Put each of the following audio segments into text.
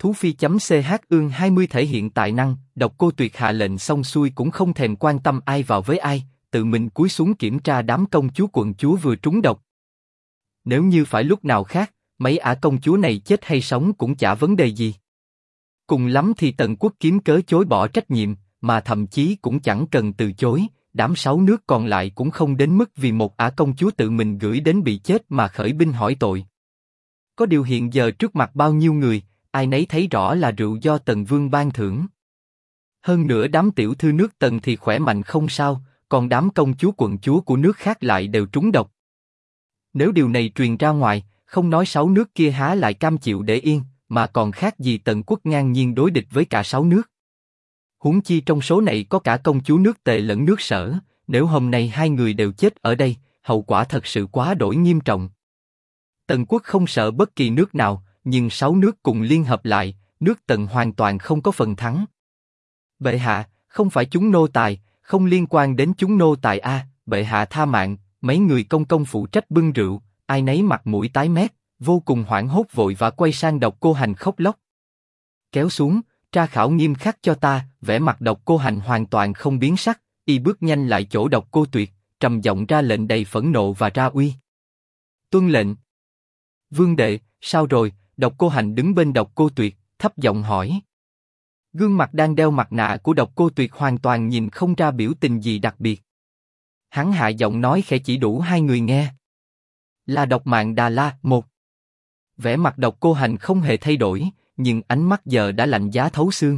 Thú Phi.ch ương 20 thể hiện tài năng, Độc Cô Tuyệt hạ lệnh xong xuôi cũng không thèm quan tâm ai vào với ai, tự mình cúi xuống kiểm tra đám công chúa quận chúa vừa trúng độc. Nếu như phải lúc nào khác, mấy ả công chúa này chết hay sống cũng chả vấn đề gì. Cùng lắm thì Tần Quốc kiếm cớ chối bỏ trách nhiệm, mà thậm chí cũng chẳng cần từ chối, đám 6 nước còn lại cũng không đến mức vì một ả công chúa tự mình gửi đến bị chết mà khởi binh hỏi tội. Có điều hiện giờ trước mặt bao nhiêu người, ai nấy thấy rõ là rượu do Tần Vương ban thưởng. Hơn nữa đám tiểu thư nước Tần thì khỏe mạnh không sao, còn đám công chúa quận chúa của nước khác lại đều trúng độc. Nếu điều này truyền ra ngoài, không nói 6 nước kia há lại cam chịu để yên, mà còn khác gì Tần Quốc ngang nhiên đối địch với cả 6 nước. Huống chi trong số này có cả công chúa nước Tề lẫn nước Sở, nếu hôm nay hai người đều chết ở đây, hậu quả thật sự quá đổi nghiêm trọng. Tần Quốc không sợ bất kỳ nước nào, nhưng 6 nước cùng liên hợp lại, nước Tần hoàn toàn không có phần thắng. Bệ hạ, không phải chúng nô tài, không liên quan đến chúng nô tài a, bệ hạ tha mạng. Mấy người công công phụ trách bưng rượu, ai nấy mặt mũi tái mét, vô cùng hoảng hốt vội và quay sang Độc Cô Hành khóc lóc. Kéo xuống, tra khảo nghiêm khắc cho ta. Vẻ mặt Độc Cô Hành hoàn toàn không biến sắc, y bước nhanh lại chỗ Độc Cô Tuyệt, trầm giọng ra lệnh đầy phẫn nộ và ra uy. Tuân lệnh. Vương đệ, sao rồi? Độc Cô Hành đứng bên Độc Cô Tuyệt, thấp giọng hỏi. Gương mặt đang đeo mặt nạ của Độc Cô Tuyệt hoàn toàn nhìn không ra biểu tình gì đặc biệt. Hắn hạ giọng nói khẽ chỉ đủ hai người nghe. Là độc mạng Đà La, một. Vẻ mặt Độc Cô Hành không hề thay đổi, nhưng ánh mắt giờ đã lạnh giá thấu xương.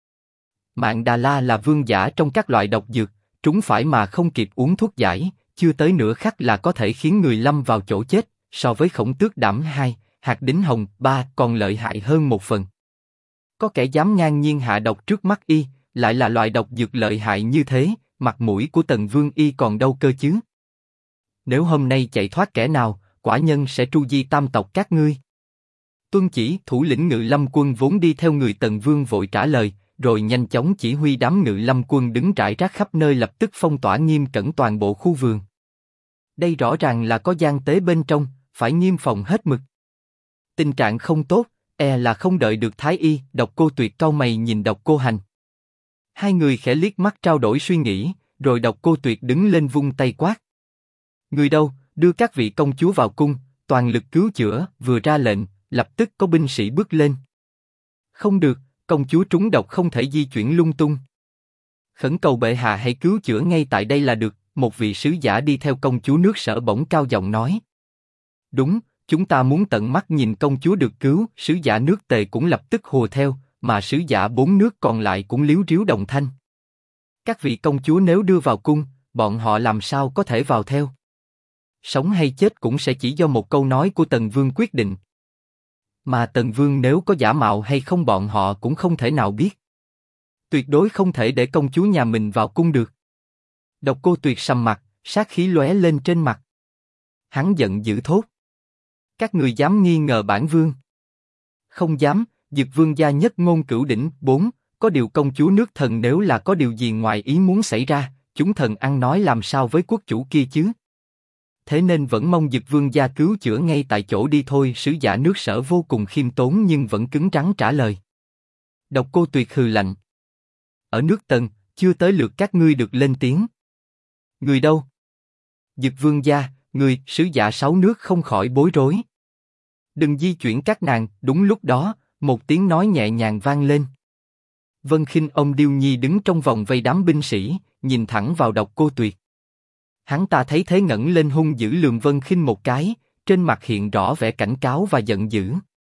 Mạng Đà La là vương giả trong các loại độc dược, trúng phải mà không kịp uống thuốc giải, chưa tới nửa khắc là có thể khiến người lâm vào chỗ chết, so với Khổng Tước Đảm 2, Hạt Đính Hồng 3 còn lợi hại hơn một phần. Có kẻ dám ngang nhiên hạ độc trước mắt y, lại là loại độc dược lợi hại như thế, mặt mũi của Tần Vương y còn đâu cơ chứ? Nếu hôm nay chạy thoát kẻ nào, quả nhân sẽ tru di tam tộc các ngươi. Tuân chỉ. Thủ lĩnh Ngự Lâm quân vốn đi theo người Tần Vương vội trả lời, rồi nhanh chóng chỉ huy đám Ngự Lâm quân đứng rải rác khắp nơi lập tức phong tỏa nghiêm cẩn toàn bộ khu vườn. Đây rõ ràng là có gian tế bên trong, phải nghiêm phòng hết mực. Tình trạng không tốt, e là không đợi được Thái y. Độc Cô Tuyệt cau mày nhìn Độc Cô Hành. Hai người khẽ liếc mắt trao đổi suy nghĩ, rồi Độc Cô Tuyệt đứng lên vung tay quát. Người đâu, đưa các vị công chúa vào cung, toàn lực cứu chữa. Vừa ra lệnh, lập tức có binh sĩ bước lên. Không được, công chúa trúng độc không thể di chuyển lung tung. Khẩn cầu bệ hạ hãy cứu chữa ngay tại đây là được. Một vị sứ giả đi theo công chúa nước Sở bỗng cao giọng nói. Đúng, chúng ta muốn tận mắt nhìn công chúa được cứu. Sứ giả nước Tề cũng lập tức hùa theo, mà sứ giả 4 nước còn lại cũng líu ríu đồng thanh. Các vị công chúa nếu đưa vào cung, bọn họ làm sao có thể vào theo? Sống hay chết cũng sẽ chỉ do một câu nói của Tần Vương quyết định. Mà Tần Vương nếu có giả mạo hay không bọn họ cũng không thể nào biết. Tuyệt đối không thể để công chúa nhà mình vào cung được. Độc Cô Tuyệt sầm mặt, sát khí lóe lên trên mặt. Hắn giận dữ thốt. Các người dám nghi ngờ bản vương? Không dám. Dực vương gia nhất ngôn cửu đỉnh. 4. Có điều công chúa nước Thần nếu là có điều gì ngoài ý muốn xảy ra, chúng thần ăn nói làm sao với quốc chủ kia chứ? Thế nên vẫn mong Dực vương gia cứu chữa ngay tại chỗ đi thôi. Sứ giả nước Sở vô cùng khiêm tốn nhưng vẫn cứng rắn trả lời. Độc Cô Tuyệt hừ lạnh. Ở nước Tần, chưa tới lượt các ngươi được lên tiếng. Người đâu? Dực vương gia, người. Sứ giả 6 nước không khỏi bối rối. Đừng di chuyển các nàng. Đúng lúc đó, một tiếng nói nhẹ nhàng vang lên. Vân Khinh ông Điêu Nhi đứng trong vòng vây đám binh sĩ, nhìn thẳng vào Độc Cô Tuyệt. Hắn ta thấy thế ngẩng lên hung dữ lườm Vân Khinh một cái, trên mặt hiện rõ vẻ cảnh cáo và giận dữ.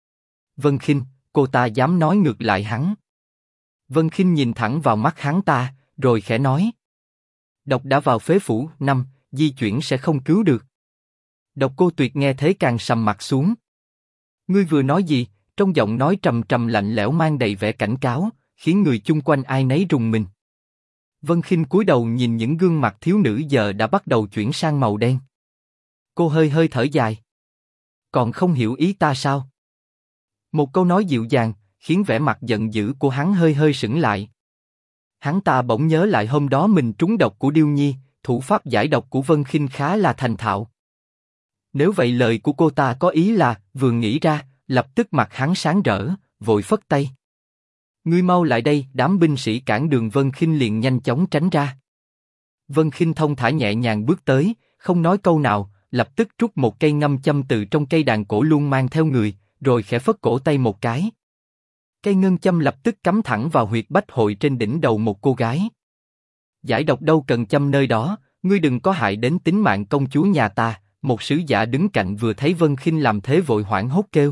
Vân Khinh, cô ta dám nói ngược lại hắn. Vân Khinh nhìn thẳng vào mắt hắn ta, rồi khẽ nói. Độc đã vào phế phủ. 5, di chuyển sẽ không cứu được. Độc Cô Tuyệt nghe thế càng sầm mặt xuống. Ngươi vừa nói gì? Trong giọng nói trầm trầm lạnh lẽo mang đầy vẻ cảnh cáo, khiến người chung quanh ai nấy rùng mình. Vân Khinh cúi đầu nhìn những gương mặt thiếu nữ giờ đã bắt đầu chuyển sang màu đen. Cô hơi hơi thở dài. Còn không hiểu ý ta sao? Một câu nói dịu dàng, khiến vẻ mặt giận dữ của hắn hơi hơi sững lại. Hắn ta bỗng nhớ lại hôm đó mình trúng độc của Điêu Nhi, thủ pháp giải độc của Vân Khinh khá là thành thạo. Nếu vậy lời của cô ta có ý là, vừa nghĩ ra, lập tức mặt hắn sáng rỡ, vội phất tay. Ngươi mau lại đây, đám binh sĩ cản đường Vân Khinh liền nhanh chóng tránh ra. Vân Khinh thông thả nhẹ nhàng bước tới, không nói câu nào, lập tức rút một cây ngâm châm từ trong cây đàn cổ luôn mang theo người, rồi khẽ phất cổ tay một cái. Cây ngân châm lập tức cắm thẳng vào huyệt bách hội trên đỉnh đầu một cô gái. Giải độc đâu cần châm nơi đó, ngươi đừng có hại đến tính mạng công chúa nhà ta. Một sứ giả đứng cạnh vừa thấy Vân Khinh làm thế vội hoảng hốt kêu.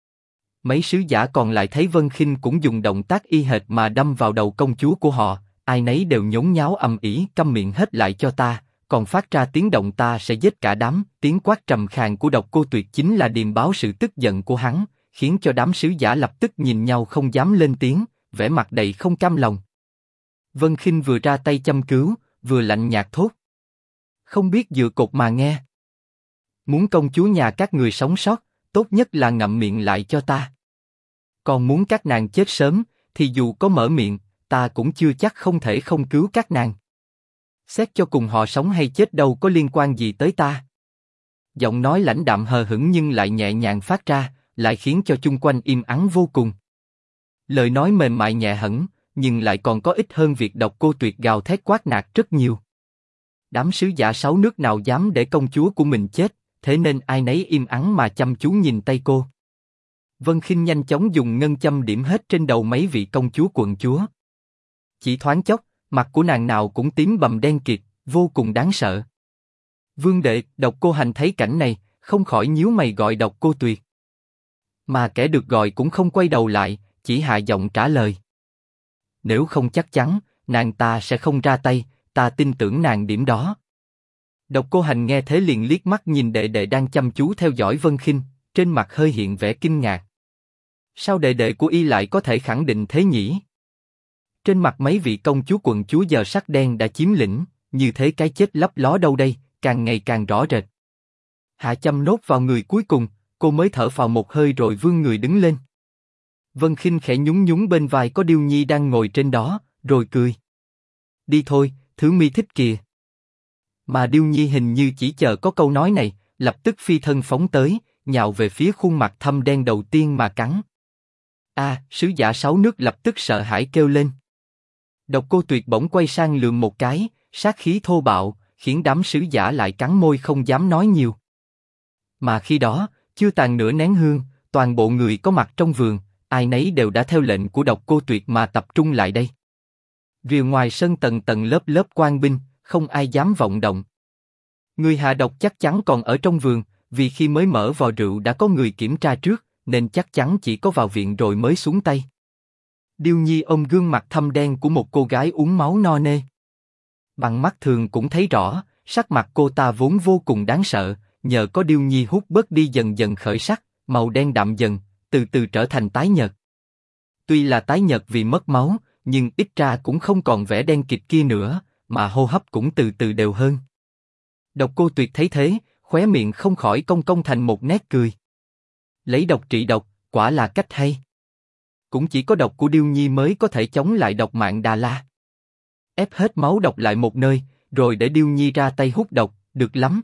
Mấy sứ giả còn lại thấy Vân Khinh cũng dùng động tác y hệt mà đâm vào đầu công chúa của họ, ai nấy đều nhốn nháo ầm ĩ, câm miệng hết lại cho ta, còn phát ra tiếng động ta sẽ giết cả đám. Tiếng quát trầm khàn của Độc Cô Tuyệt chính là điềm báo sự tức giận của hắn, khiến cho đám sứ giả lập tức nhìn nhau không dám lên tiếng, vẻ mặt đầy không cam lòng. Vân Khinh vừa ra tay châm cứu, vừa lạnh nhạt thốt: không biết dựa cột mà nghe. Muốn công chúa nhà các người sống sót, tốt nhất là ngậm miệng lại cho ta. Còn muốn các nàng chết sớm, thì dù có mở miệng, ta cũng chưa chắc không thể không cứu các nàng. Xét cho cùng họ sống hay chết đâu có liên quan gì tới ta. Giọng nói lãnh đạm hờ hững nhưng lại nhẹ nhàng phát ra, lại khiến cho chung quanh im ắng vô cùng. Lời nói mềm mại nhẹ hẳn, nhưng lại còn có ích hơn việc Độc Cô Tuyệt gào thét quát nạt rất nhiều. Đám sứ giả sáu nước nào dám để công chúa của mình chết, thế nên ai nấy im ắng mà chăm chú nhìn tay cô. Vân Khinh nhanh chóng dùng ngân châm điểm hết trên đầu mấy vị công chúa quận chúa. Chỉ thoáng chốc, mặt của nàng nào cũng tím bầm đen kịt, vô cùng đáng sợ. Vương đệ, Độc Cô Hành thấy cảnh này, không khỏi nhíu mày gọi Độc Cô Tuyệt. Mà kẻ được gọi cũng không quay đầu lại, chỉ hạ giọng trả lời. Nếu không chắc chắn, nàng ta sẽ không ra tay, ta tin tưởng nàng điểm đó. Độc Cô Hành nghe thế liền liếc mắt nhìn đệ đệ đang chăm chú theo dõi Vân Khinh, trên mặt hơi hiện vẻ kinh ngạc. Sao đệ đệ của y lại có thể khẳng định thế nhỉ? Trên mặt mấy vị công chúa quận chúa giờ sắc đen đã chiếm lĩnh, như thế cái chết lấp ló đâu đây, càng ngày càng rõ rệt. Hạ châm nốt vào người cuối cùng, cô mới thở phào một hơi rồi vươn người đứng lên. Vân Khinh khẽ nhún nhún bên vai có Điêu Nhi đang ngồi trên đó, rồi cười. Đi thôi, thứ mi thích kìa. Mà Điêu Nhi hình như chỉ chờ có câu nói này, lập tức phi thân phóng tới, nhào về phía khuôn mặt thâm đen đầu tiên mà cắn. Sứ giả sáu nước lập tức sợ hãi kêu lên. Độc Cô Tuyệt bỗng quay sang lườm một cái, sát khí thô bạo, khiến đám sứ giả lại cắn môi không dám nói nhiều. Mà khi đó, chưa tàn nửa nén hương, toàn bộ người có mặt trong vườn, ai nấy đều đã theo lệnh của Độc Cô Tuyệt mà tập trung lại đây. Rìa ngoài sân tầng tầng lớp lớp quan binh, không ai dám vọng động. Người hạ độc chắc chắn còn ở trong vườn, vì khi mới mở vò rượu đã có người kiểm tra trước, nên chắc chắn chỉ có vào viện rồi mới xuống tay. Điêu Nhi ôm gương mặt thâm đen của một cô gái uống máu no nê. Bằng mắt thường cũng thấy rõ, sắc mặt cô ta vốn vô cùng đáng sợ, nhờ có Điêu Nhi hút bớt đi dần dần khởi sắc, màu đen đậm dần, từ từ trở thành tái nhợt. Tuy là tái nhợt vì mất máu, nhưng ít ra cũng không còn vẻ đen kịt kia nữa, mà hô hấp cũng từ từ đều hơn. Độc Cô Tuyệt thấy thế, khóe miệng không khỏi cong cong thành một nét cười. Lấy độc trị độc, quả là cách hay. Cũng chỉ có độc của Điêu Nhi mới có thể chống lại độc mạng Đà La. Ép hết máu độc lại một nơi, rồi để Điêu Nhi ra tay hút độc, được lắm.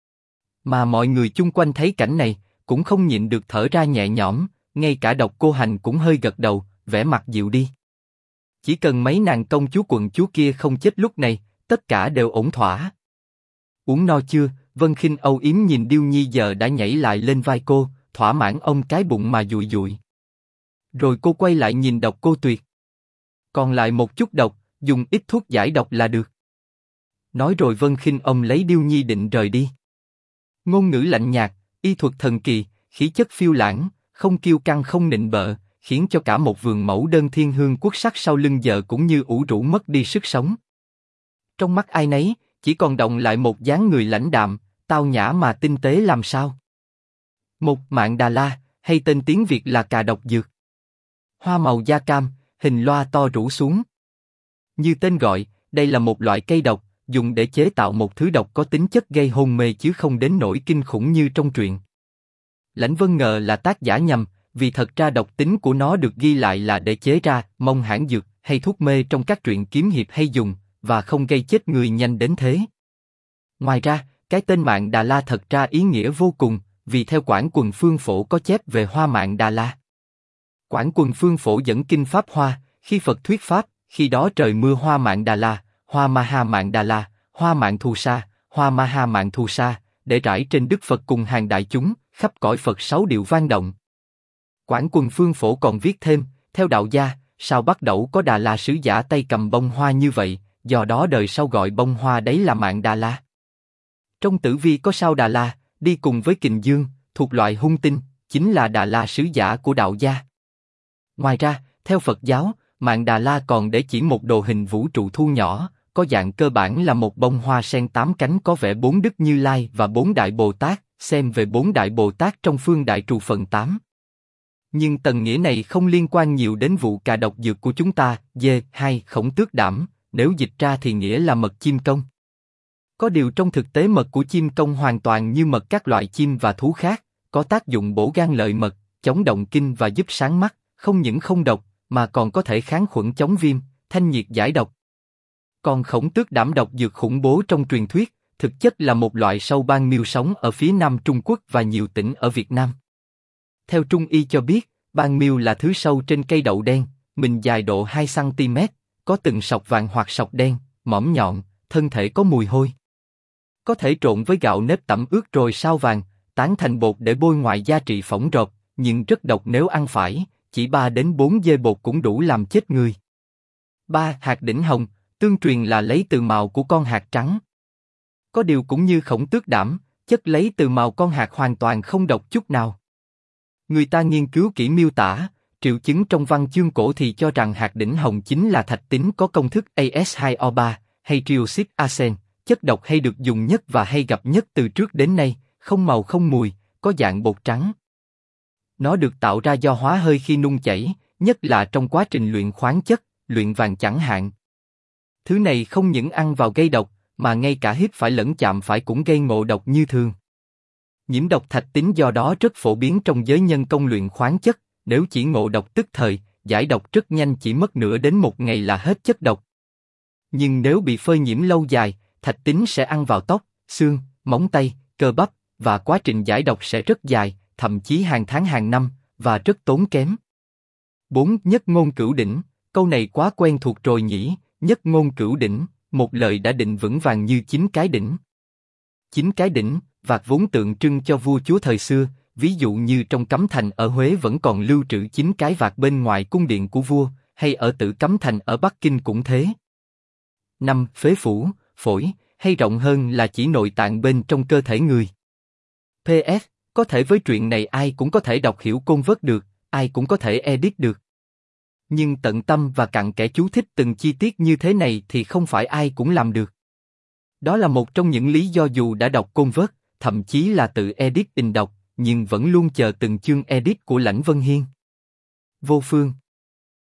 Mà mọi người chung quanh thấy cảnh này, cũng không nhịn được thở ra nhẹ nhõm, ngay cả Độc Cô Hành cũng hơi gật đầu, vẻ mặt dịu đi. Chỉ cần mấy nàng công chúa quận chúa kia không chết lúc này, tất cả đều ổn thỏa. Uống no chưa? Vân Khinh âu yếm nhìn Điêu Nhi giờ đã nhảy lại lên vai cô, thỏa mãn ôm cái bụng mà dụi dụi. Rồi cô quay lại nhìn Độc Cô Tuyệt. Còn lại một chút độc, dùng ít thuốc giải độc là được. Nói rồi Vân Khinh ôm lấy Điêu Nhi định rời đi. Ngôn ngữ lạnh nhạt, y thuật thần kỳ, khí chất phiêu lãng, không kiêu căng không nịnh bợ, khiến cho cả một vườn mẫu đơn thiên hương quốc sắc sau lưng giờ cũng như ủ rũ mất đi sức sống. Trong mắt ai nấy, chỉ còn đọng lại một dáng người lãnh đạm, tao nhã mà tinh tế làm sao. Một mạng Đà La, hay tên tiếng Việt là cà độc dược. Hoa màu da cam, hình loa to rủ xuống. Như tên gọi, đây là một loại cây độc, dùng để chế tạo một thứ độc có tính chất gây hôn mê chứ không đến nỗi kinh khủng như trong truyện. Lãnh Vân ngờ là tác giả nhầm, vì thật ra độc tính của nó được ghi lại là để chế ra mông hãn dược hay thuốc mê trong các truyện kiếm hiệp hay dùng, và không gây chết người nhanh đến thế. Ngoài ra, cái tên mạng Đà La thật ra ý nghĩa vô cùng, vì theo Quảng Quần Phương Phổ có chép về hoa mạng Đà La. Quảng Quần Phương Phổ dẫn kinh Pháp Hoa, khi Phật thuyết Pháp, khi đó trời mưa hoa mạng Đà La, hoa Maha mạng Đà La, hoa mạng Thù Sa, hoa Maha mạng Thù Sa, để rải trên Đức Phật cùng hàng đại chúng, khắp cõi Phật sáu điệu vang động. Quảng Quần Phương Phổ còn viết thêm, theo đạo gia, sao bắt đầu có Đà La sứ giả tay cầm bông hoa như vậy, do đó đời sau gọi bông hoa đấy là mạng Đà La. Trong Tử Vi có sao Đà La, đi cùng với Kình Dương, thuộc loại hung tinh, chính là Đà La sứ giả của đạo gia. Ngoài ra, theo Phật giáo, mạng Đà La còn để chỉ một đồ hình vũ trụ thu nhỏ, có dạng cơ bản là một bông hoa sen 8 cánh có vẽ 4 Đức Như Lai và 4 Đại Bồ Tát, xem về 4 Đại Bồ Tát trong Phương Đại Trù phần 8. Nhưng tầng nghĩa này không liên quan nhiều đến vụ cà độc dược của chúng ta, hay Khổng Tước Đảm, nếu dịch ra thì nghĩa là mật chim công. Có điều trong thực tế mật của chim công hoàn toàn như mật các loại chim và thú khác, có tác dụng bổ gan lợi mật, chống động kinh và giúp sáng mắt, không những không độc, mà còn có thể kháng khuẩn chống viêm, thanh nhiệt giải độc. Còn Khổng Tước Đảm độc dược khủng bố trong truyền thuyết, thực chất là một loại sâu ban miêu sống ở phía nam Trung Quốc và nhiều tỉnh ở Việt Nam. Theo Trung y cho biết, ban miêu là thứ sâu trên cây đậu đen, mình dài độ 2 cm, có từng sọc vàng hoặc sọc đen, mõm nhọn, thân thể có mùi hôi. Có thể trộn với gạo nếp tẩm ướt rồi sao vàng, tán thành bột để bôi ngoại da trị phỏng rộp, nhưng rất độc nếu ăn phải, chỉ 3 đến 4 dê bột cũng đủ làm chết người. 3. Hạt đỉnh hồng, tương truyền là lấy từ mào của con hạt trắng. Có điều cũng như Khổng Tước Đảm, chất lấy từ mào con hạt hoàn toàn không độc chút nào. Người ta nghiên cứu kỹ miêu tả, triệu chứng trong văn chương cổ thì cho rằng hạt đỉnh hồng chính là thạch tín có công thức As2O3, hay trioxit arsen, chất độc hay được dùng nhất và hay gặp nhất từ trước đến nay, không màu không mùi, có dạng bột trắng. Nó được tạo ra do hóa hơi khi nung chảy, nhất là trong quá trình luyện khoáng chất, luyện vàng chẳng hạn. Thứ này không những ăn vào gây độc, mà ngay cả hít phải lẫn chạm phải cũng gây ngộ độc như thường. Nhiễm độc thạch tín do đó rất phổ biến trong giới nhân công luyện khoáng chất, nếu chỉ ngộ độc tức thời, giải độc rất nhanh, chỉ mất nửa đến 1 ngày là hết chất độc. Nhưng nếu bị phơi nhiễm lâu dài, thạch tín sẽ ăn vào tóc, xương, móng tay, cơ bắp, và quá trình giải độc sẽ rất dài, thậm chí hàng tháng hàng năm, và rất tốn kém. 4. Nhất ngôn cửu đỉnh, câu này quá quen thuộc rồi nhỉ, nhất ngôn cửu đỉnh, một lời đã định vững vàng như 9 cái đỉnh. 9 cái đỉnh, vạc vốn tượng trưng cho vua chúa thời xưa, ví dụ như trong Cấm Thành ở Huế vẫn còn lưu trữ 9 cái vạc bên ngoài cung điện của vua, hay ở Tử Cấm Thành ở Bắc Kinh cũng thế. 5. Phế phủ, phổi, hay rộng hơn là chỉ nội tạng bên trong cơ thể người. PS, có thể với truyện này ai cũng có thể đọc hiểu Côn Vớt được, ai cũng có thể edit được. Nhưng tận tâm và cặn kẽ chú thích từng chi tiết như thế này thì không phải ai cũng làm được. Đó là một trong những lý do dù đã đọc Côn Vớt, thậm chí là tự edit in đọc, nhưng vẫn luôn chờ từng chương edit của Lãnh Vân Hiên. Vô Phương